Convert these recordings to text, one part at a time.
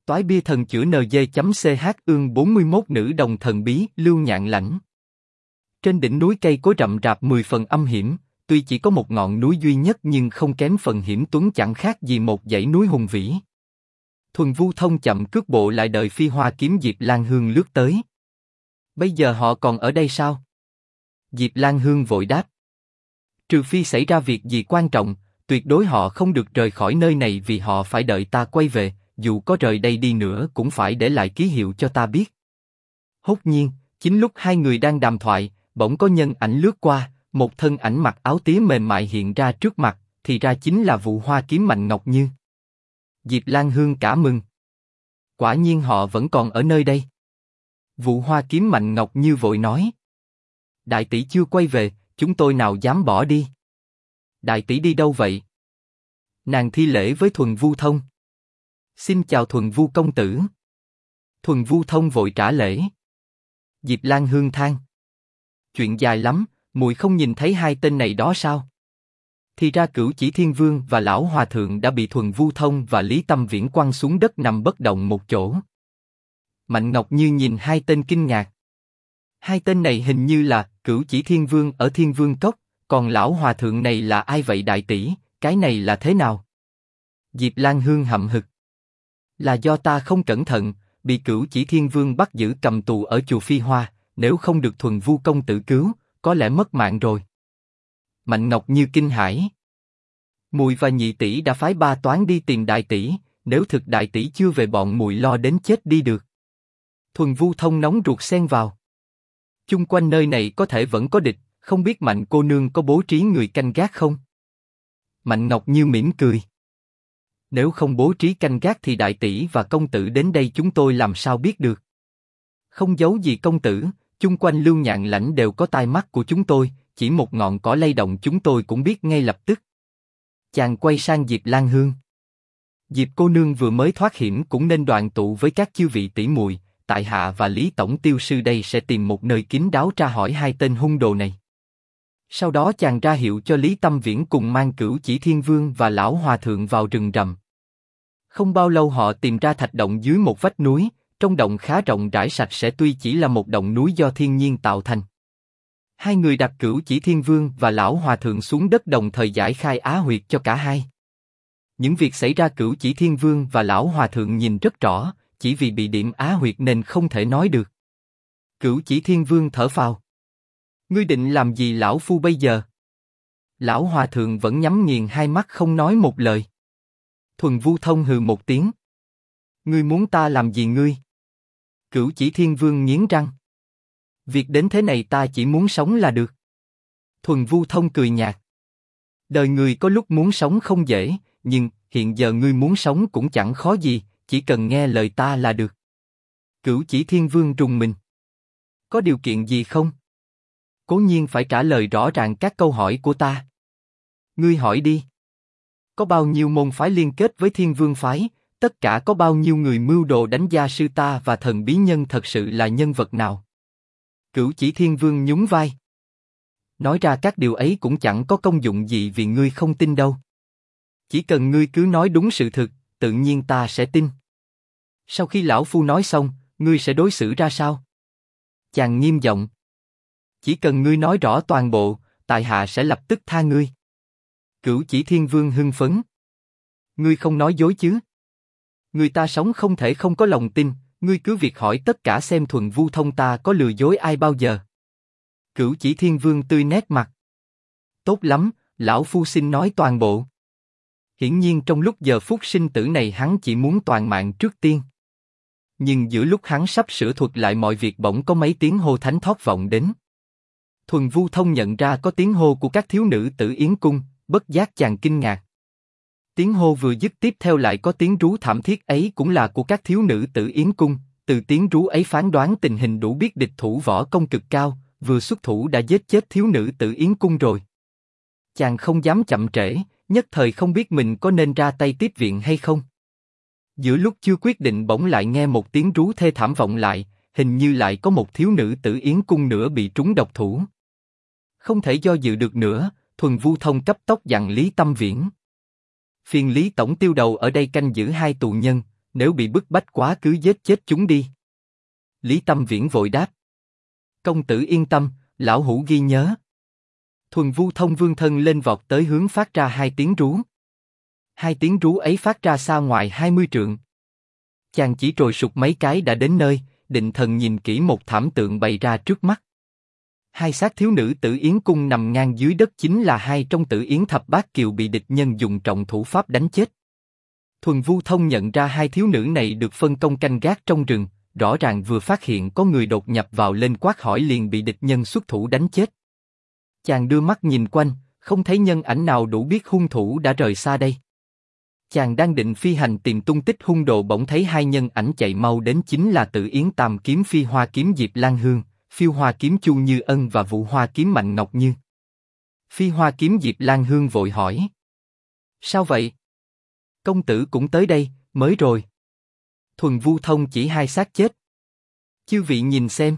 Toái bia thần chữa NG.ch ương 41 nữ đồng thần bí Lưu Nhạn Lãnh. Trên đỉnh núi cây cối rậm rạp 10 phần âm hiểm, tuy chỉ có một ngọn núi duy nhất nhưng không kém phần hiểm tuấn, chẳng khác gì một dãy núi hùng vĩ. Thuần Vu Thông chậm cước bộ lại đợi phi hoa kiếm Diệp Lan Hương lướt tới. Bây giờ họ còn ở đây sao? Diệp Lan Hương vội đáp. Trừ phi xảy ra việc gì quan trọng, tuyệt đối họ không được rời khỏi nơi này, vì họ phải đợi ta quay về, dù có rời đây đi nữa cũng phải để lại ký hiệu cho ta biết. Hốt nhiên, chính lúc hai người đang đàm thoại, bỗng có nhân ảnh lướt qua, một thân ảnh mặc áo tía mềm mại hiện ra trước mặt, thì ra chính là Vụ Hoa Kiếm Mạnh Ngọc Như. Diệp Lan Hương cả mừng. Quả nhiên họ vẫn còn ở nơi đây. Vụ Hoa Kiếm Mạnh Ngọc Như vội nói. Đại tỷ chưa quay về, chúng tôi nào dám bỏ đi. Đại tỷ đi đâu vậy? Nàng thi lễ với Thuần Vu Thông. Xin chào Thuần Vu công tử. Thuần Vu Thông vội trả lễ. Diệp Lan Hương than. Chuyện dài lắm, muội không nhìn thấy hai tên này đó sao? Thì ra Cửu Chỉ Thiên Vương và Lão Hòa Thượng đã bị Thuần Vu Thông và Lý Tâm Viễn quăng xuống đất nằm bất động một chỗ. Mạnh Ngọc Như nhìn hai tên kinh ngạc. Hai tên này hình như là Cửu Chỉ Thiên Vương ở Thiên Vương Cốc, còn Lão Hòa Thượng này là ai vậy đại tỷ, cái này là thế nào? Diệp Lan Hương hậm hực. Là do ta không cẩn thận, bị Cửu Chỉ Thiên Vương bắt giữ cầm tù ở chùa Phi Hoa, nếu không được Thuần Vu công tử cứu, có lẽ mất mạng rồi. Mạnh Ngọc Như kinh hãi. Muội và nhị tỷ đã phái ba toán đi tìm đại tỷ, nếu thực đại tỷ chưa về bọn muội lo đến chết đi được. Thuần Vu Thông nóng ruột xen vào. Chung quanh nơi này có thể vẫn có địch, không biết Mạnh cô nương có bố trí người canh gác không? Mạnh Ngọc Như mỉm cười. Nếu không bố trí canh gác thì đại tỷ và công tử đến đây chúng tôi làm sao biết được? Không giấu gì công tử, chung quanh Lưu Nhạn Lãnh đều có tai mắt của chúng tôi, chỉ một ngọn cỏ lay động chúng tôi cũng biết ngay lập tức. Chàng quay sang Diệp Lan Hương. Diệp cô nương vừa mới thoát hiểm cũng nên đoàn tụ với các chư vị tỷ muội, tại hạ và Lý tổng tiêu sư đây sẽ tìm một nơi kín đáo tra hỏi hai tên hung đồ này. Sau đó chàng ra hiệu cho Lý Tâm Viễn cùng mang Cửu Chỉ Thiên Vương và Lão Hòa Thượng vào rừng rậm. Không bao lâu họ tìm ra thạch động dưới một vách núi, trong động khá rộng rãi sạch sẽ tuy chỉ là một động núi do thiên nhiên tạo thành. Hai người đặt Cửu Chỉ Thiên Vương và Lão Hòa Thượng xuống đất đồng thời giải khai á huyệt cho cả hai. Những việc xảy ra Cửu Chỉ Thiên Vương và Lão Hòa Thượng nhìn rất rõ, chỉ vì bị điểm á huyệt nên không thể nói được. Cửu Chỉ Thiên Vương thở phào. Ngươi định làm gì lão phu bây giờ? Lão Hòa Thượng vẫn nhắm nghiền hai mắt không nói một lời. Thuần Vu Thông hừ một tiếng. Ngươi muốn ta làm gì ngươi? Cửu Chỉ Thiên Vương nghiến răng. Việc đến thế này ta chỉ muốn sống là được. Thuần Vu Thông cười nhạt. Đời người có lúc muốn sống không dễ, nhưng hiện giờ ngươi muốn sống cũng chẳng khó gì, chỉ cần nghe lời ta là được. Cửu Chỉ Thiên Vương rùng mình. Có điều kiện gì không? Cố nhiên phải trả lời rõ ràng các câu hỏi của ta. Ngươi hỏi đi. Có bao nhiêu môn phái liên kết với Thiên Vương phái? Tất cả có bao nhiêu người mưu đồ đánh gia sư ta và thần bí nhân thật sự là nhân vật nào? Cửu Chỉ Thiên Vương nhún vai. Nói ra các điều ấy cũng chẳng có công dụng gì vì ngươi không tin đâu. Chỉ cần ngươi cứ nói đúng sự thực, tự nhiên ta sẽ tin. Sau khi lão phu nói xong, ngươi sẽ đối xử ra sao? Chàng nghiêm giọng. Chỉ cần ngươi nói rõ toàn bộ, tại hạ sẽ lập tức tha ngươi. Cửu Chỉ Thiên Vương hưng phấn. Ngươi không nói dối chứ? Người ta sống không thể không có lòng tin, ngươi cứ việc hỏi tất cả xem Thuần Vu Thông ta có lừa dối ai bao giờ. Cửu Chỉ Thiên Vương tươi nét mặt. Tốt lắm, lão phu xin nói toàn bộ. Hiển nhiên trong lúc giờ phút sinh tử này hắn chỉ muốn toàn mạng trước tiên. Nhưng giữa lúc hắn sắp sửa thuật lại mọi việc bỗng có mấy tiếng hô thánh thót vọng đến. Thuần Vu Thông nhận ra có tiếng hô của các thiếu nữ Tử Yến cung, bất giác chàng kinh ngạc. Tiếng hô vừa dứt tiếp theo lại có tiếng rú thảm thiết ấy cũng là của các thiếu nữ Tử Yến cung, từ tiếng rú ấy phán đoán tình hình đủ biết địch thủ võ công cực cao, vừa xuất thủ đã giết chết thiếu nữ Tử Yến cung rồi. Chàng không dám chậm trễ, nhất thời không biết mình có nên ra tay tiếp viện hay không. Giữa lúc chưa quyết định bỗng lại nghe một tiếng rú thê thảm vọng lại, hình như lại có một thiếu nữ Tử Yến cung nữa bị trúng độc thủ. Không thể do dự được nữa, Thuần Vu Thông cấp tốc dặn Lý Tâm Viễn. Phiền Lý tổng tiêu đầu ở đây canh giữ hai tù nhân, Nếu bị bức bách quá cứ giết chết chúng đi. Lý Tâm Viễn vội đáp. Công tử yên tâm, lão hủ ghi nhớ. Thuần Vu Thông vươn thân lên vọt tới hướng phát ra hai tiếng rú. Hai tiếng rú ấy phát ra xa ngoài 20 trượng. Chàng chỉ trồi sụt mấy cái đã đến nơi, định thần nhìn kỹ một thảm tượng bày ra trước mắt. Hai xác thiếu nữ Tử Yến Cung nằm ngang dưới đất chính là hai trong Tử Yến Thập Bát Kiều bị địch nhân dùng trọng thủ pháp đánh chết. Thuần Vu Thông nhận ra hai thiếu nữ này được phân công canh gác trong rừng, rõ ràng vừa phát hiện có người đột nhập vào lên quát hỏi liền bị địch nhân xuất thủ đánh chết. Chàng đưa mắt nhìn quanh, không thấy nhân ảnh nào đủ biết hung thủ đã rời xa đây. Chàng đang định phi hành tìm tung tích hung đồ bỗng thấy hai nhân ảnh chạy mau đến chính là Tử Yến Tam Kiếm Phi Hoa Kiếm Diệp Lan Hương, Phiêu Hoa Kiếm Chu Như Ân và Vụ Hoa Kiếm Mạnh Ngọc Như. Phi Hoa Kiếm Diệp Lan Hương vội hỏi. Sao vậy? Công tử cũng tới đây, mới rồi. Thuần Vu Thông chỉ hai xác chết. Chư vị nhìn xem.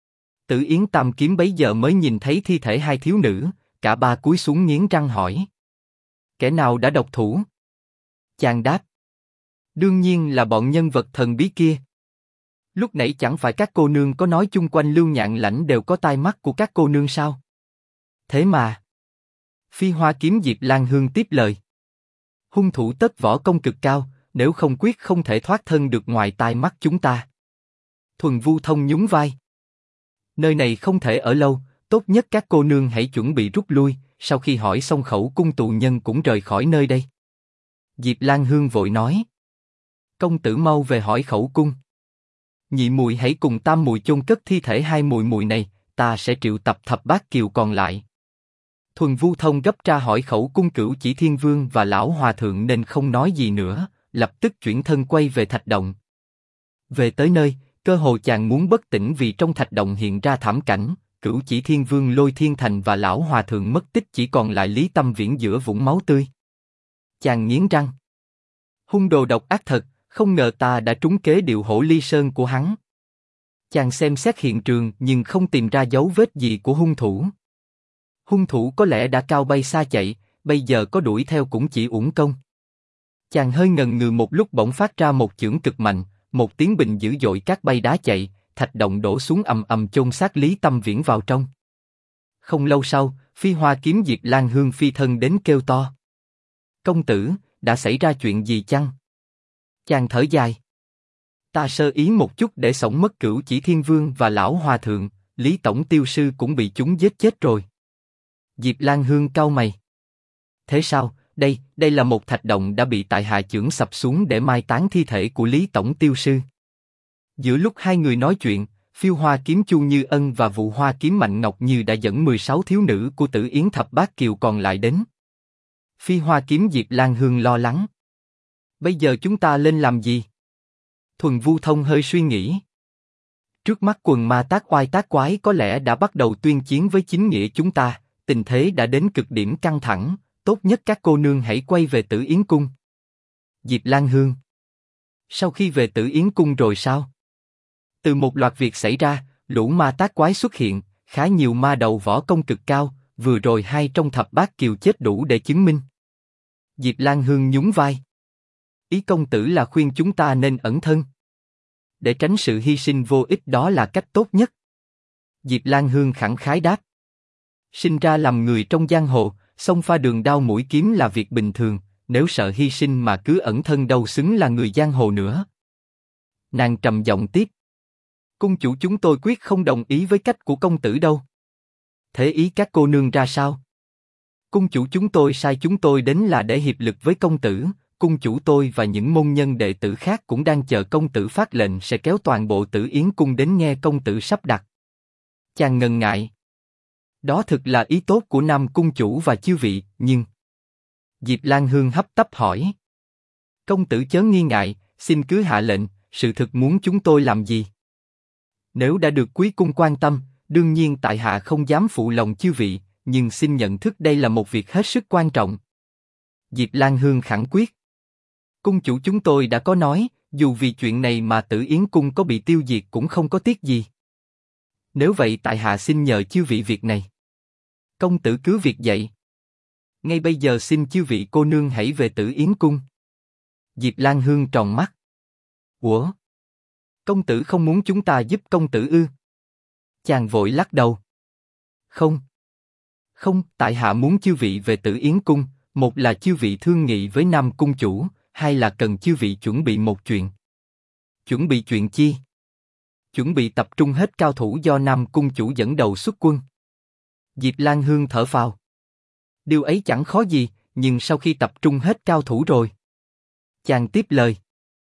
Tử Yến Tam Kiếm bấy giờ mới nhìn thấy thi thể hai thiếu nữ, cả ba cúi xuống nghiến răng hỏi. Kẻ nào đã độc thủ? Chàng đáp. Đương nhiên là bọn nhân vật thần bí kia. Lúc nãy chẳng phải các cô nương có nói chung quanh Lưu Nhạn Lãnh đều có tai mắt của các cô nương sao? Thế mà. Phi Hoa Kiếm Diệp Lan Hương tiếp lời. Hung thủ tất võ công cực cao, nếu không quyết không thể thoát thân được ngoài tai mắt chúng ta. Thuần Vu Thông nhún vai. Nơi này không thể ở lâu, tốt nhất các cô nương hãy chuẩn bị rút lui, sau khi hỏi xong khẩu cung tù nhân cũng rời khỏi nơi đây. Diệp Lan Hương vội nói. Công tử mau về hỏi khẩu cung. Nhị muội hãy cùng tam muội chôn cất thi thể hai muội muội này, ta sẽ triệu tập Thập Bát Kiều còn lại. Thuần Vu Thông gấp tra hỏi khẩu cung Cửu Chỉ Thiên Vương và lão hòa thượng nên không nói gì nữa, lập tức chuyển thân quay về thạch động. Về tới nơi, cơ hồ chàng muốn bất tỉnh vì trong thạch động hiện ra thảm cảnh, Cửu Chỉ Thiên Vương Lôi Thiên Thành và lão hòa thượng mất tích chỉ còn lại Lý Tâm Viễn giữa vũng máu tươi. Chàng nghiến răng. Hung đồ độc ác thật, không ngờ ta đã trúng kế điệu hổ ly sơn của hắn. Chàng xem xét hiện trường nhưng không tìm ra dấu vết gì của hung thủ. Hung thủ có lẽ đã cao bay xa chạy, bây giờ có đuổi theo cũng chỉ uổng công. Chàng hơi ngần ngừ một lúc bỗng phát ra một chưởng cực mạnh, một tiếng bình dữ dội cát bay đá chạy, thạch động đổ xuống ầm ầm chôn xác Lý Tâm Viễn vào trong. Không lâu sau, Phi Hoa Kiếm Diệp Lan Hương phi thân đến kêu to. Công tử, đã xảy ra chuyện gì chăng? Chàng thở dài. Ta sơ ý một chút để xổng mất Cửu Chỉ Thiên Vương và lão hòa thượng, Lý Tổng Tiêu Sư cũng bị chúng giết chết rồi. Diệp Lan Hương cau mày. Thế sao? Đây là một thạch động đã bị tại hạ chưởng sập xuống để mai táng thi thể của Lý Tổng Tiêu Sư. Giữa lúc hai người nói chuyện, Phiêu Hoa Kiếm Chu Như Ân và Vụ Hoa Kiếm Mạnh Ngọc Như đã dẫn 16 thiếu nữ của Tử Yến Thập Bát Kiều còn lại đến. Phi Hoa Kiếm Diệp Lan Hương lo lắng. Bây giờ chúng ta lên làm gì? Thuần Vu Thông hơi suy nghĩ. Trước mắt quần ma tác oai tác quái có lẽ đã bắt đầu tuyên chiến với chính nghĩa chúng ta, tình thế đã đến cực điểm căng thẳng, tốt nhất các cô nương hãy quay về Tử Yến Cung. Diệp Lan Hương. Sau khi về Tử Yến Cung rồi sao? Từ một loạt việc xảy ra, lũ ma tác quái xuất hiện, khá nhiều ma đầu võ công cực cao, vừa rồi hai trong Thập Bát Kiều chết đủ để chứng minh. Diệp Lan Hương nhún vai. Ý công tử là khuyên chúng ta nên ẩn thân. Để tránh sự hy sinh vô ích đó là cách tốt nhất. Diệp Lan Hương khẳng khái đáp. Sinh ra làm người trong giang hồ, xông pha đường đao mũi kiếm là việc bình thường, nếu sợ hy sinh mà cứ ẩn thân đâu xứng là người giang hồ nữa. Nàng trầm giọng tiếp. Cung chủ chúng tôi quyết không đồng ý với cách của công tử đâu. Thế ý các cô nương ra sao? Cung chủ chúng tôi sai chúng tôi đến là để hiệp lực với công tử, cung chủ tôi và những môn nhân đệ tử khác cũng đang chờ công tử phát lệnh sẽ kéo toàn bộ Tử Yến Cung đến nghe công tử sắp đặt. Chàng ngần ngại. Đó thực là ý tốt của Nam cung chủ và chư vị, nhưng... Diệp Lan Hương hấp tấp hỏi. Công tử chớ nghi ngại, xin cứ hạ lệnh, sự thực muốn chúng tôi làm gì? Nếu đã được quý cung quan tâm, đương nhiên tại hạ không dám phụ lòng chư vị, nhưng xin nhận thức đây là một việc hết sức quan trọng. Diệp Lan Hương khẳng quyết. Cung chủ chúng tôi đã có nói, dù vì chuyện này mà Tử Yến Cung có bị tiêu diệt cũng không có tiếc gì. Nếu vậy tại hạ xin nhờ chư vị việc này. Công tử cứ việc dạy. Ngay bây giờ xin chư vị cô nương hãy về Tử Yến Cung. Diệp Lan Hương tròn mắt. Ủa? Công tử không muốn chúng ta giúp công tử ư? Chàng vội lắc đầu. Không. Không, tại hạ muốn chư vị về Tử Yến cung, một là chư vị thương nghị với Nam cung chủ, hai là cần chư vị chuẩn bị một chuyện. Chuẩn bị chuyện chi? Chuẩn bị tập trung hết cao thủ do Nam cung chủ dẫn đầu xuất quân. Diệp Lan Hương thở phào. Điều ấy chẳng khó gì, nhưng sau khi tập trung hết cao thủ rồi. Chàng tiếp lời.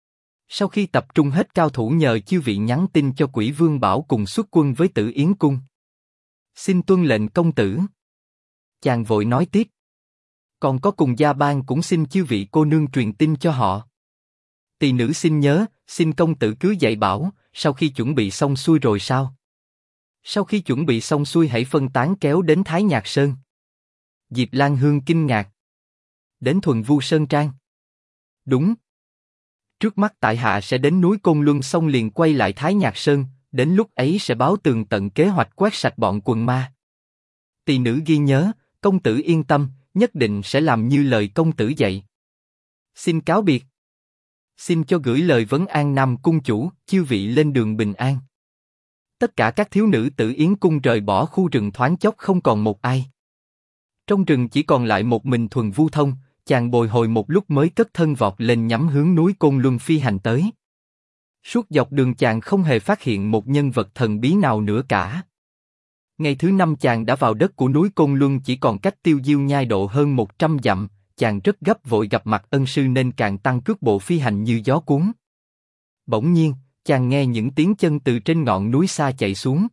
Sau khi tập trung hết cao thủ nhờ chư vị nhắn tin cho Quỷ Vương bảo cùng xuất quân với Tử Yến cung. Xin tuân lệnh công tử. Chàng vội nói tiếp. Còn có cùng gia bang cũng xin chư vị cô nương truyền tin cho họ. Tỳ nữ xin nhớ, xin công tử cứ dạy bảo, sau khi chuẩn bị xong xuôi rồi sao? Sau khi chuẩn bị xong xuôi hãy phân tán kéo đến Thái Nhạc Sơn. Diệp Lan Hương kinh ngạc. Đến Thuần Vu Sơn Trang. Đúng. Trước mắt tại hạ sẽ đến núi Côn Luân xong liền quay lại Thái Nhạc Sơn, đến lúc ấy sẽ báo tường tận kế hoạch quét sạch bọn quần ma. Tỳ nữ ghi nhớ, công tử yên tâm, nhất định sẽ làm như lời công tử dạy. Xin cáo biệt. Xin cho gửi lời vấn an Nam cung chủ, chư vị lên đường bình an. Tất cả các thiếu nữ Tử Yến cung rời bỏ khu rừng thoáng chốc không còn một ai. Trong rừng chỉ còn lại một mình Thuần Vu Thông, chàng bồi hồi một lúc mới cất thân vọt lên nhắm hướng núi Côn Luân phi hành tới. Suốt dọc đường chàng không hề phát hiện một nhân vật thần bí nào nữa cả. Ngày thứ 5 chàng đã vào đất của núi Côn Luân chỉ còn cách Tiêu Diêu Nhai độ hơn 100 dặm, chàng rất gấp vội gặp mặt ân sư nên càng tăng cước bộ phi hành như gió cuốn. Bỗng nhiên, chàng nghe những tiếng chân từ trên ngọn núi xa chạy xuống.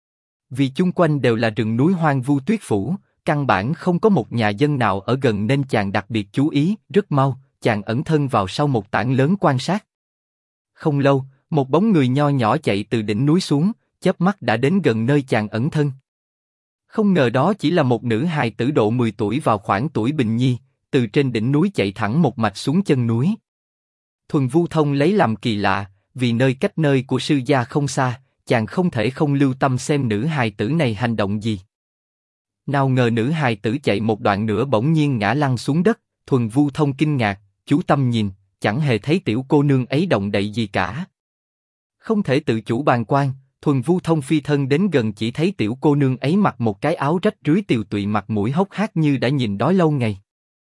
Vì chung quanh đều là rừng núi hoang vu tuyết phủ, căn bản không có một nhà dân nào ở gần nên chàng đặc biệt chú ý, rất mau, chàng ẩn thân vào sau một tảng lớn quan sát. Không lâu, một bóng người nho nhỏ chạy từ đỉnh núi xuống, chớp mắt đã đến gần nơi chàng ẩn thân. Không ngờ đó chỉ là một nữ hài tử độ 10 tuổi vào khoảng tuổi bình nhi, từ trên đỉnh núi chạy thẳng một mạch xuống chân núi. Thuần Vu Thông lấy làm kỳ lạ, vì nơi cách nơi của sư gia không xa, chàng không thể không lưu tâm xem nữ hài tử này hành động gì. Nào ngờ nữ hài tử chạy một đoạn nữa bỗng nhiên ngã lăn xuống đất, Thuần Vu Thông kinh ngạc, chú tâm nhìn, chẳng hề thấy tiểu cô nương ấy động đậy gì cả. Không thể tự chủ bàng quan, Thuần Vu Thông phi thân đến gần chỉ thấy tiểu cô nương ấy mặc một cái áo rách rưới tiều tụy mặt mũi hốc hác như đã nhìn đói lâu ngày.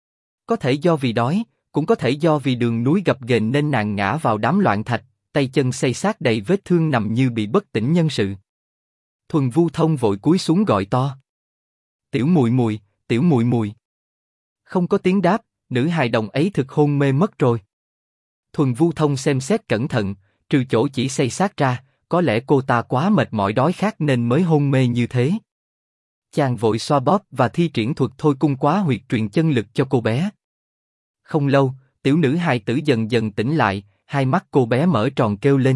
Có thể do vì đói, cũng có thể do vì đường núi gập ghềnh nên nàng ngã vào đám loạn thạch, tay chân xây xát đầy vết thương nằm như bị bất tỉnh nhân sự. Thuần Vu Thông vội cúi xuống gọi to. Tiểu Mùi Mùi, Tiểu Mùi Mùi. Không có tiếng đáp, nữ hài đồng ấy thực hôn mê mất rồi. Thuần Vu Thông xem xét cẩn thận, trừ chỗ chỉ xây xát ra, có lẽ cô ta quá mệt mỏi đói khát nên mới hôn mê như thế. Chàng vội xoa bóp và thi triển thuật thôi cung quá huyệt truyền chân lực cho cô bé. Không lâu, tiểu nữ hài tử dần dần tỉnh lại, hai mắt cô bé mở tròn kêu lên.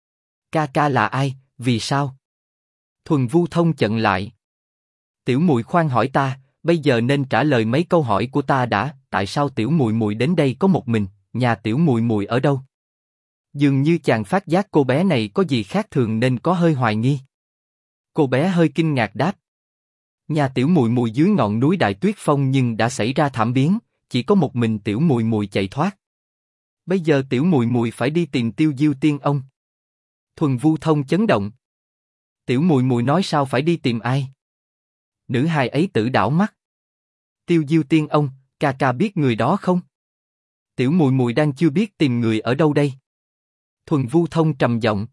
Ca ca là ai, vì sao? Thuần Vu Thông chận lại. Tiểu Mùi khoan hỏi ta, bây giờ nên trả lời mấy câu hỏi của ta đã. Tại sao Tiểu Mùi Mùi đến đây có một mình, nhà Tiểu Mùi Mùi ở đâu? Dường như chàng phát giác cô bé này có gì khác thường nên có hơi hoài nghi. Cô bé hơi kinh ngạc đáp. Nhà Tiểu Mùi Mùi dưới ngọn núi Đại Tuyết Phong nhưng đã xảy ra thảm biến, chỉ có một mình Tiểu Mùi Mùi chạy thoát. Bây giờ Tiểu Mùi Mùi phải đi tìm Tiêu Diêu Tiên ông. Thuần Vu Thông chấn động. Tiểu Mùi Mùi nói sao phải đi tìm ai? Nữ hài ấy tử đảo mắt. Tiêu Diêu Tiên ông, ca ca biết người đó không? Tiểu Mùi Mùi đang chưa biết tìm người ở đâu đây. Thuần Vu Thông trầm giọng.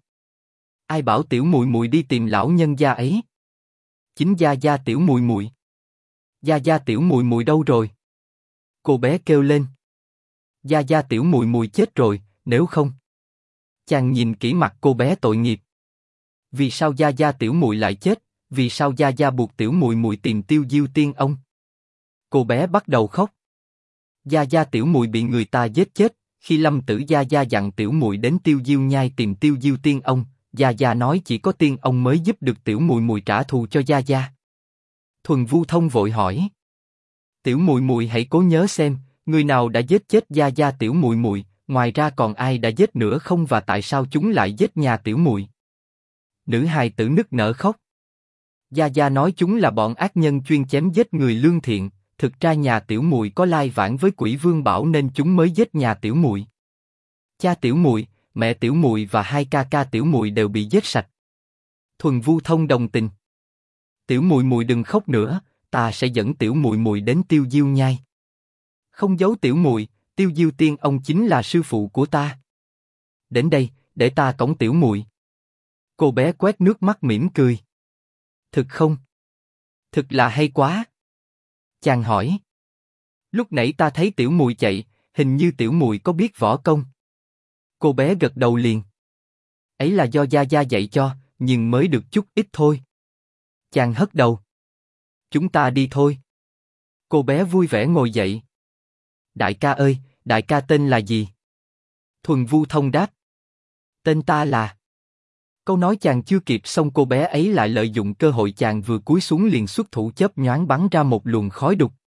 Ai bảo Tiểu Mùi Mùi đi tìm lão nhân gia ấy? Chính gia gia Tiểu Mùi Mùi. Gia gia Tiểu Mùi Mùi đâu rồi? Cô bé kêu lên. Gia gia Tiểu Mùi Mùi chết rồi, nếu không. Chàng nhìn kỹ mặt cô bé tội nghiệp. Vì sao gia gia Tiểu Mùi lại chết? Vì sao gia gia buộc Tiểu Mùi Mùi tìm Tiêu Diêu Tiên ông? Cô bé bắt đầu khóc. Gia gia Tiểu Mùi bị người ta giết chết. Khi Lâm Tử gia gia dặn Tiểu Mùi đến Tiêu Diêu Nhai tìm Tiêu Diêu Tiên ông, gia gia nói chỉ có Tiên ông mới giúp được Tiểu Mùi Mùi trả thù cho gia gia. Thuần Vu Thông vội hỏi. Tiểu Mùi Mùi hãy cố nhớ xem, người nào đã giết chết gia gia Tiểu Mùi Mùi, ngoài ra còn ai đã giết nữa không và tại sao chúng lại giết nhà Tiểu Mùi? Nữ hài tử nức nở khóc. Gia gia nói chúng là bọn ác nhân chuyên chém giết người lương thiện. Thực ra nhà Tiểu Mùi có lai vãng với Quỷ Vương Bảo nên chúng mới giết nhà Tiểu Mùi. Cha Tiểu Mùi, mẹ tiểu muội và hai ca ca tiểu muội đều bị giết sạch. Thuần Vu Thông đồng tình. Tiểu muội muội đừng khóc nữa, ta sẽ dẫn tiểu muội muội đến Tiêu Diêu Nhai. Không giấu tiểu muội, Tiêu Diêu Tiên ông chính là sư phụ của ta. Đến đây, để ta cõng tiểu muội. Cô bé quét nước mắt mỉm cười. Thực không? Thực là hay quá. Chàng hỏi. Lúc nãy ta thấy tiểu muội chạy, hình như tiểu muội có biết võ công. Cô bé gật đầu liền. Ấy là do gia gia dạy cho, nhưng mới được chút ít thôi. Chàng hất đầu. Chúng ta đi thôi. Cô bé vui vẻ ngồi dậy. Đại ca ơi, đại ca tên là gì? Thuần Vu Thông đáp. Tên ta là... Câu nói chàng chưa kịp xong cô bé ấy lại lợi dụng cơ hội chàng vừa cúi xuống liền xuất thủ chớp nhoáng bắn ra một luồng khói đục.